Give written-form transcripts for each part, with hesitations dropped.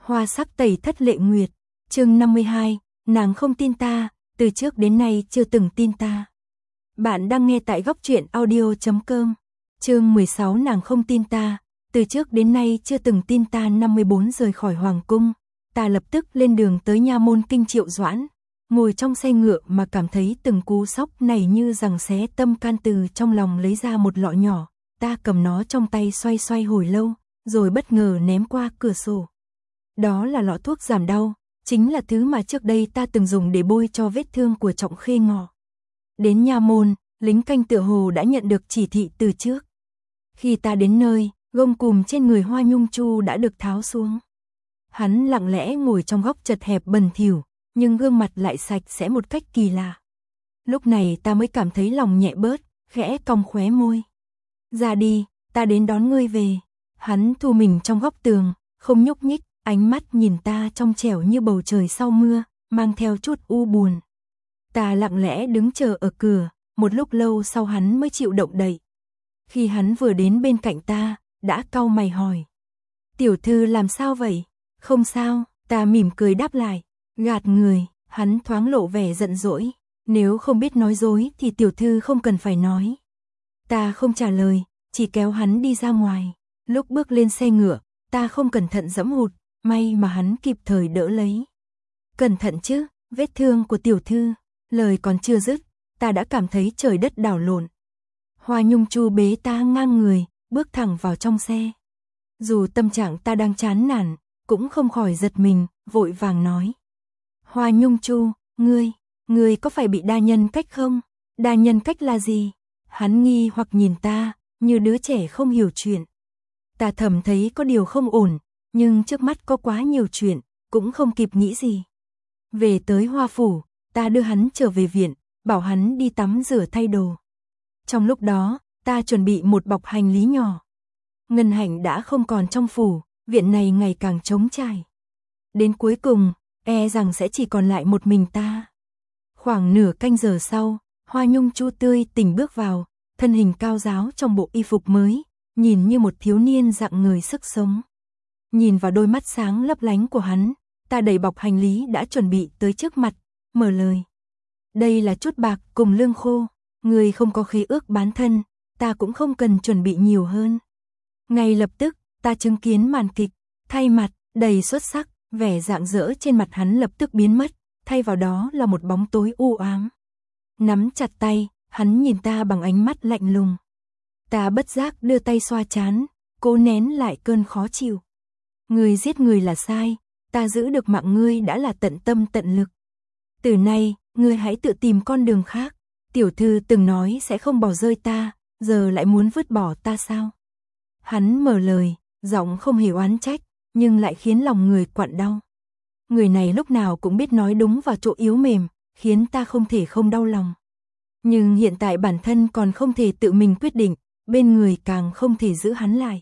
Hoa sắc tẩy thất lệ nguyệt, chương 52, nàng không tin ta, từ trước đến nay chưa từng tin ta. Bạn đang nghe tại goctruyện.audio.com, chương 16 nàng không tin ta, từ trước đến nay chưa từng tin ta. 54 rời khỏi hoàng cung, ta lập tức lên đường tới nha môn kinh Triệu Doãn, ngồi trong xe ngựa mà cảm thấy từng cú sốc này như rằng xé tâm can. Từ trong lòng lấy ra một lọ nhỏ, ta cầm nó trong tay xoay xoay hồi lâu, rồi bất ngờ ném qua cửa sổ. Đó là lọ thuốc giảm đau, chính là thứ mà trước đây ta từng dùng để bôi cho vết thương của Trọng Khê Ngọ. Đến nha môn, lính canh tựa hồ đã nhận được chỉ thị từ trước. Khi ta đến nơi, gông cùm trên người Hoa Nhung Chu đã được tháo xuống. Hắn lặng lẽ ngồi trong góc chật hẹp bẩn thỉu, nhưng gương mặt lại sạch sẽ một cách kỳ lạ. Lúc này ta mới cảm thấy lòng nhẹ bớt, khẽ cong khóe môi. Ra đi, ta đến đón ngươi về. Hắn thu mình trong góc tường, không nhúc nhích, ánh mắt nhìn ta trong trẻo như bầu trời sau mưa, mang theo chút u buồn. Ta lặng lẽ đứng chờ ở cửa, một lúc lâu sau hắn mới chịu động đậy. Khi hắn vừa đến bên cạnh ta, đã cau mày hỏi. Tiểu thư làm sao vậy? Không sao, ta mỉm cười đáp lại. Gạt người, hắn thoáng lộ vẻ giận dỗi. Nếu không biết nói dối thì tiểu thư không cần phải nói. Ta không trả lời, chỉ kéo hắn đi ra ngoài. Lúc bước lên xe ngựa, ta không cẩn thận giẫm hụt, may mà hắn kịp thời đỡ lấy. Cẩn thận chứ, vết thương của tiểu thư. Lời còn chưa dứt, ta đã cảm thấy trời đất đảo lộn. Hoa Nhung Chu bế ta ngang người, bước thẳng vào trong xe. Dù tâm trạng ta đang chán nản, cũng không khỏi giật mình, vội vàng nói. Hoa Nhung Chu, ngươi có phải bị đa nhân cách không? Đa nhân cách là gì? Hắn nghi hoặc nhìn ta, như đứa trẻ không hiểu chuyện. Ta thầm thấy có điều không ổn, nhưng trước mắt có quá nhiều chuyện, cũng không kịp nghĩ gì. Về tới Hoa Phủ, ta đưa hắn trở về viện, bảo hắn đi tắm rửa thay đồ. Trong lúc đó, ta chuẩn bị một bọc hành lý nhỏ. Ngân Hạnh đã không còn trong phủ, viện này ngày càng trống trải. Đến cuối cùng, e rằng sẽ chỉ còn lại một mình ta. Khoảng nửa canh giờ sau, Hoa Nhung Chu tươi tỉnh bước vào, thân hình cao ráo trong bộ y phục mới, nhìn như một thiếu niên rạng ngời sức sống. Nhìn vào đôi mắt sáng lấp lánh của hắn, ta đẩy bọc hành lý đã chuẩn bị tới trước mặt, mở lời. Đây là chút bạc cùng lương khô, người không có khế ước bán thân, ta cũng không cần chuẩn bị nhiều hơn. Ngay lập tức, ta chứng kiến màn kịch, thay mặt, đầy xuất sắc, vẻ rạng rỡ trên mặt hắn lập tức biến mất, thay vào đó là một bóng tối u ám. Nắm chặt tay, hắn nhìn ta bằng ánh mắt lạnh lùng. Ta bất giác đưa tay xoa trán, cố nén lại cơn khó chịu. Ngươi giết người là sai, ta giữ được mạng ngươi đã là tận tâm tận lực. Từ nay, ngươi hãy tự tìm con đường khác. Tiểu thư từng nói sẽ không bỏ rơi ta, giờ lại muốn vứt bỏ ta sao? Hắn mở lời, giọng không hề oán trách, nhưng lại khiến lòng người quặn đau. Người này lúc nào cũng biết nói đúng vào chỗ yếu mềm, khiến ta không thể không đau lòng. Nhưng hiện tại bản thân còn không thể tự mình quyết định, bên người càng không thể giữ hắn lại.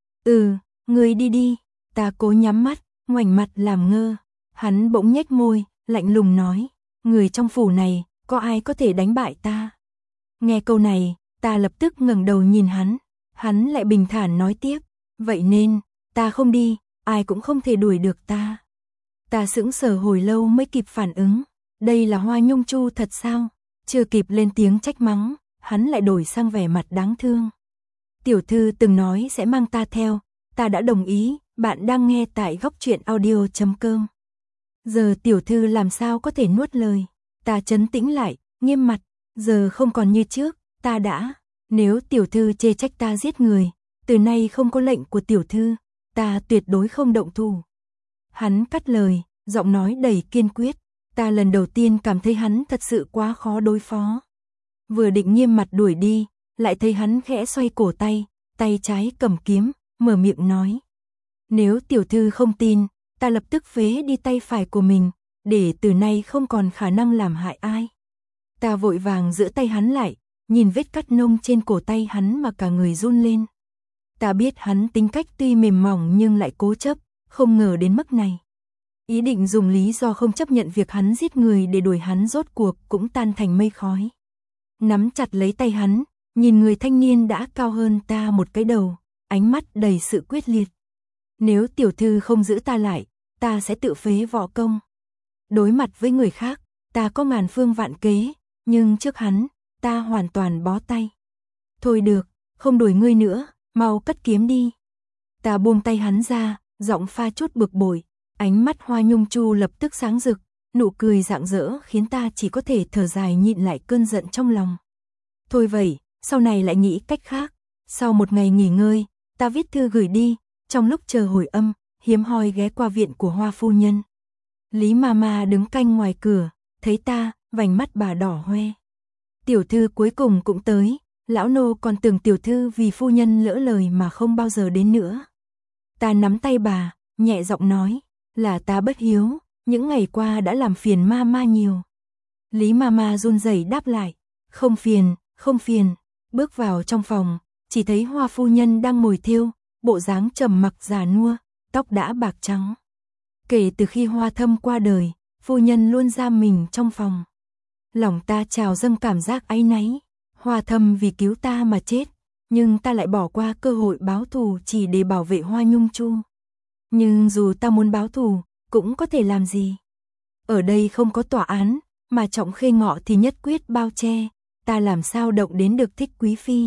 Ngươi đi đi, ta cố nhắm mắt, ngoảnh mặt làm ngơ. Hắn bỗng nhếch môi, lạnh lùng nói, người trong phủ này, có ai có thể đánh bại ta? Nghe câu này, ta lập tức ngẩng đầu nhìn hắn. Hắn lại bình thản nói tiếp, vậy nên, ta không đi, ai cũng không thể đuổi được ta. Ta sững sờ hồi lâu mới kịp phản ứng, đây là Hoa Nhung Chu thật sao? Chưa kịp lên tiếng trách mắng, hắn lại đổi sang vẻ mặt đáng thương. Tiểu thư từng nói sẽ mang ta theo, ta đã đồng ý, bạn đang nghe tại goctruyện.audio.com. Giờ tiểu thư làm sao có thể nuốt lời? Ta trấn tĩnh lại, nghiêm mặt, giờ không còn như trước, ta đã. Nếu tiểu thư chê trách ta giết người, từ nay không có lệnh của tiểu thư, ta tuyệt đối không động thủ. Hắn cắt lời, giọng nói đầy kiên quyết. Ta lần đầu tiên cảm thấy hắn thật sự quá khó đối phó. Vừa định nghiêm mặt đuổi đi, lại thấy hắn khẽ xoay cổ tay, tay trái cầm kiếm, mở miệng nói. Nếu tiểu thư không tin, ta lập tức phế đi tay phải của mình, để từ nay không còn khả năng làm hại ai. Ta vội vàng giữ tay hắn lại, nhìn vết cắt nông trên cổ tay hắn mà cả người run lên. Ta biết hắn tính cách tuy mềm mỏng nhưng lại cố chấp, không ngờ đến mức này. Ý định dùng lý do không chấp nhận việc hắn giết người để đuổi hắn rốt cuộc cũng tan thành mây khói. Nắm chặt lấy tay hắn, nhìn người thanh niên đã cao hơn ta một cái đầu, ánh mắt đầy sự quyết liệt. Nếu tiểu thư không giữ ta lại, ta sẽ tự phế võ công. Đối mặt với người khác, ta có ngàn phương vạn kế, nhưng trước hắn, ta hoàn toàn bó tay. Thôi được, không đuổi ngươi nữa, mau cất kiếm đi. Ta buông tay hắn ra, giọng pha chút bực bội, ánh mắt Hoa Nhung Chu lập tức sáng rực, nụ cười rạng rỡ khiến ta chỉ có thể thở dài nhịn lại cơn giận trong lòng. Thôi vậy, sau này lại nghĩ cách khác. Sau một ngày nghỉ ngơi, ta viết thư gửi đi, trong lúc chờ hồi âm, hiếm hoi ghé qua viện của Hoa phu nhân. Lý Mama đứng canh ngoài cửa, thấy ta, vành mắt bà đỏ hoe. Tiểu thư cuối cùng cũng tới, lão nô còn tưởng tiểu thư vì phu nhân lỡ lời mà không bao giờ đến nữa. Ta nắm tay bà, nhẹ giọng nói, là ta bất hiếu, những ngày qua đã làm phiền Mama nhiều. Lý Mama run rẩy đáp lại, không phiền, không phiền. Bước vào trong phòng, chỉ thấy Hoa phu nhân đang ngồi thêu, bộ dáng trầm mặc già nua, tóc đã bạc trắng. Kể từ khi Hoa Thâm qua đời, phu nhân luôn giam mình trong phòng. Lòng ta trào dâng cảm giác áy náy, Hoa Thâm vì cứu ta mà chết, nhưng ta lại bỏ qua cơ hội báo thù chỉ để bảo vệ Hoa Nhung Chu. Nhưng dù ta muốn báo thù, cũng có thể làm gì? Ở đây không có tòa án, mà Trọng Khê Ngọ thì nhất quyết bao che, ta làm sao động đến được Thích Quý phi?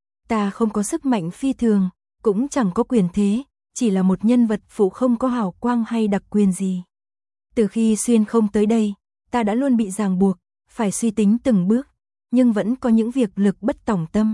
Ta không có sức mạnh phi thường, cũng chẳng có quyền thế, chỉ là một nhân vật phụ không có hào quang hay đặc quyền gì. Từ khi xuyên không tới đây, ta đã luôn bị ràng buộc, phải suy tính từng bước, nhưng vẫn có những việc lực bất tòng tâm.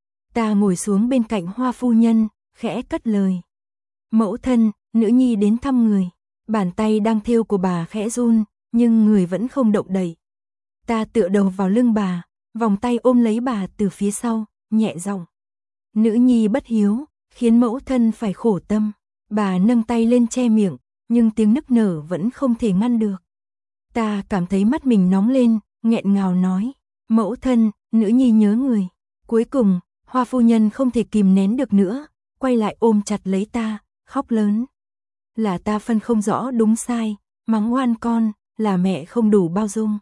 Ta ngồi xuống bên cạnh Hoa phu nhân, khẽ cất lời. Mẫu thân, nữ nhi đến thăm người. Bàn tay đang thêu của bà khẽ run, nhưng người vẫn không động đậy. Ta tựa đầu vào lưng bà, vòng tay ôm lấy bà từ phía sau, nhẹ giọng. Nữ nhi bất hiếu, khiến mẫu thân phải khổ tâm. Bà nâng tay lên che miệng, nhưng tiếng nức nở vẫn không thể ngăn được. Ta cảm thấy mắt mình nóng lên, nghẹn ngào nói. Mẫu thân, nữ nhi nhớ người. Cuối cùng, Hoa phu nhân không thể kìm nén được nữa, quay lại ôm chặt lấy ta, khóc lớn. Là ta phân không rõ đúng sai, mắng oan con, là mẹ không đủ bao dung.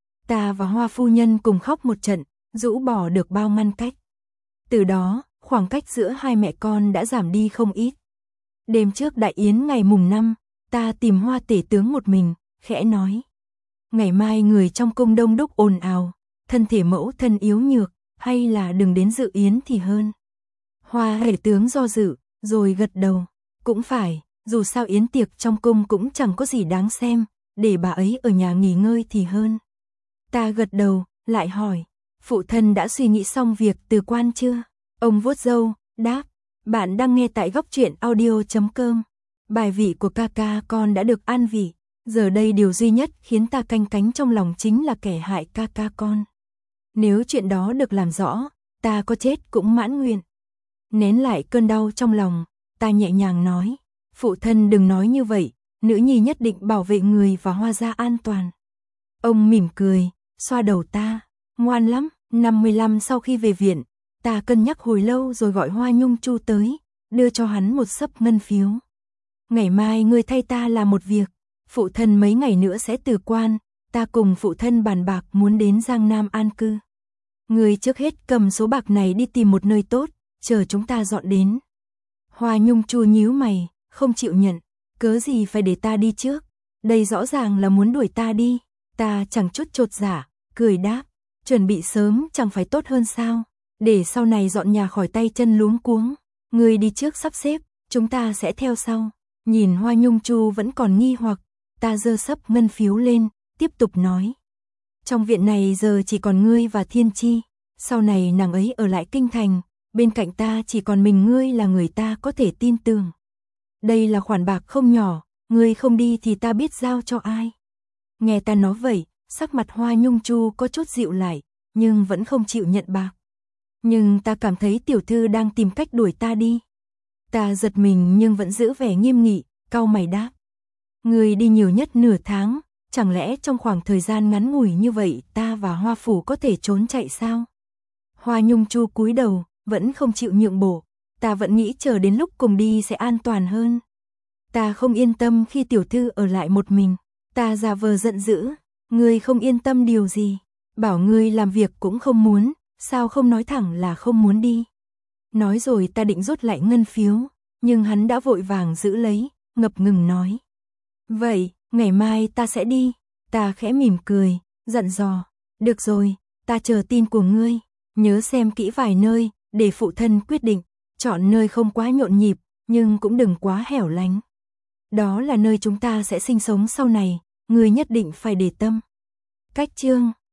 Ta và Hoa phu nhân cùng khóc một trận, rũ bỏ được bao ngăn cách. Từ đó, khoảng cách giữa hai mẹ con đã giảm đi không ít. Đêm trước đại yến ngày mùng 5, ta tìm Hoa tể tướng một mình, khẽ nói. Ngày mai người trong cung đông đúc ồn ào, thân thể mẫu thân yếu nhược, hay là đừng đến dự yến thì hơn. Hoa tể tướng do dự, rồi gật đầu. Cũng phải, dù sao yến tiệc trong cung cũng chẳng có gì đáng xem, để bà ấy ở nhà nghỉ ngơi thì hơn. Ta gật đầu, lại hỏi, phụ thân đã suy nghĩ xong việc từ quan chưa? Ông vuốt râu, đáp, bạn đang nghe tại góc truyện audio.com. Bài vị của ca ca con đã được an vị, giờ đây điều duy nhất khiến ta canh cánh trong lòng chính là kẻ hại ca ca con. Nếu chuyện đó được làm rõ, ta có chết cũng mãn nguyện. Nén lại cơn đau trong lòng, ta nhẹ nhàng nói, phụ thân đừng nói như vậy, nữ nhi nhất định bảo vệ người và Hoa gia an toàn. Ông mỉm cười, xoa đầu ta, ngoan lắm. Năm 15 sau khi về viện, ta cân nhắc hồi lâu rồi gọi Hoa Nhung Chu tới, đưa cho hắn một xấp ngân phiếu. Ngày mai ngươi thay ta làm một việc, phụ thân mấy ngày nữa sẽ từ quan, ta cùng phụ thân bàn bạc muốn đến Giang Nam an cư. Ngươi trước hết cầm số bạc này đi tìm một nơi tốt, chờ chúng ta dọn đến. Hoa Nhung Chu nhíu mày, không chịu nhận, cớ gì phải để ta đi trước, đây rõ ràng là muốn đuổi ta đi. Ta chẳng chút chột dạ, cười đáp, chuẩn bị sớm chẳng phải tốt hơn sao, để sau này dọn nhà khỏi tay chân luống cuống. Ngươi đi trước sắp xếp, chúng ta sẽ theo sau. Nhìn Hoa Nhung Chu vẫn còn nghi hoặc, ta giơ xấp ngân phiếu lên, tiếp tục nói. Trong viện này giờ chỉ còn ngươi và Thiên Chi, sau này nàng ấy ở lại kinh thành, bên cạnh ta chỉ còn mình ngươi là người ta có thể tin tưởng. Đây là khoản bạc không nhỏ, ngươi không đi thì ta biết giao cho ai. Nghe ta nói vậy, sắc mặt Hoa Nhung Chu có chút dịu lại, nhưng vẫn không chịu nhận bạc. Nhưng ta cảm thấy tiểu thư đang tìm cách đuổi ta đi. Ta giật mình nhưng vẫn giữ vẻ nghiêm nghị, cau mày đáp. Người đi nhiều nhất nửa tháng, chẳng lẽ trong khoảng thời gian ngắn ngủi như vậy ta và Hoa phủ có thể trốn chạy sao? Hoa Nhung Chu cúi đầu, vẫn không chịu nhượng bộ, ta vẫn nghĩ chờ đến lúc cùng đi sẽ an toàn hơn. Ta không yên tâm khi tiểu thư ở lại một mình, ta giả vờ giận dữ, ngươi không yên tâm điều gì, bảo ngươi làm việc cũng không muốn, sao không nói thẳng là không muốn đi. Nói rồi ta định rút lại ngân phiếu, nhưng hắn đã vội vàng giữ lấy, ngập ngừng nói. Vậy, ngày mai ta sẽ đi. Ta khẽ mỉm cười, dặn dò. Được rồi, ta chờ tin của ngươi. Nhớ xem kỹ vài nơi, để phụ thân quyết định. Chọn nơi không quá nhộn nhịp, nhưng cũng đừng quá hẻo lánh. Đó là nơi chúng ta sẽ sinh sống sau này, ngươi nhất định phải để tâm. Cách chương